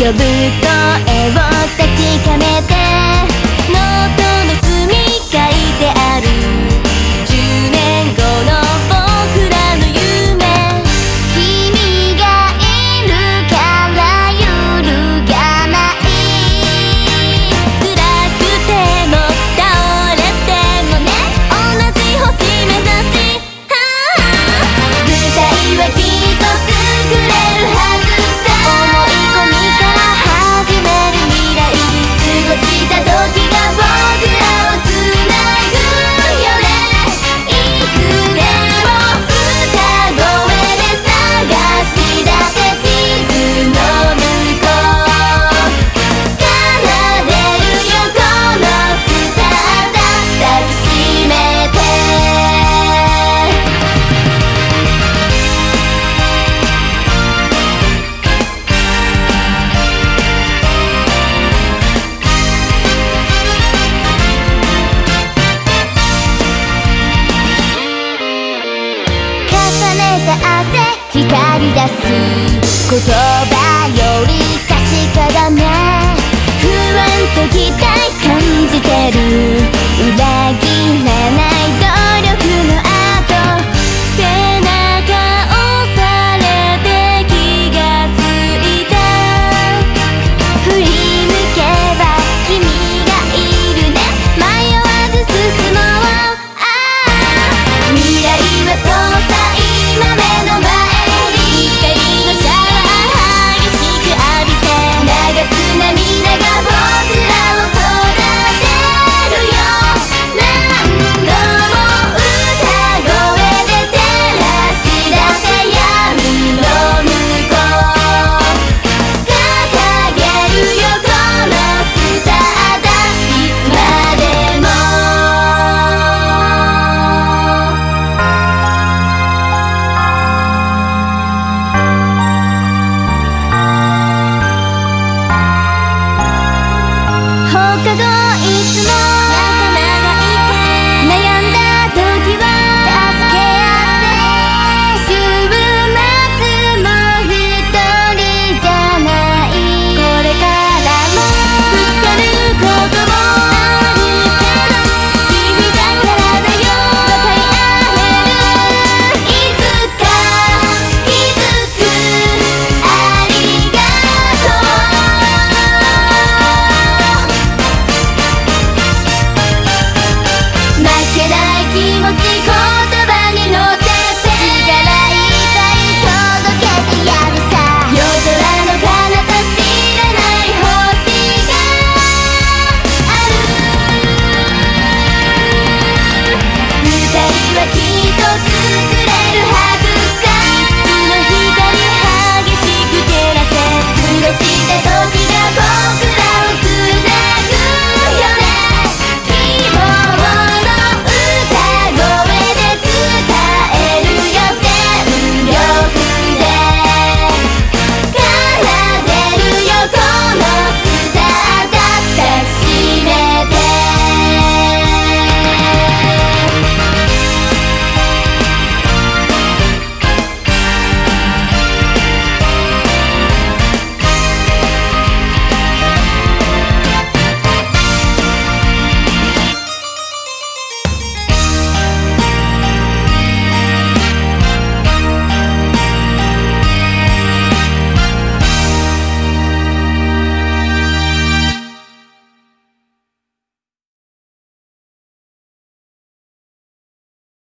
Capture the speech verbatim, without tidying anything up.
ぶと絵を確かめてノートの隅書いてあるじゅうねんごの僕らの夢君がいるから揺るがない辛くても倒れてもね同じ星目指し舞台はきっと作れるはずさ思い込みから始める未来過ごした時が僕らをつなぐよねいつでも歌声で探し出せ地図の向こう奏でるよこのスターだ抱きしめて重ねた汗光り出す言葉より確かだね不安と期待感じてる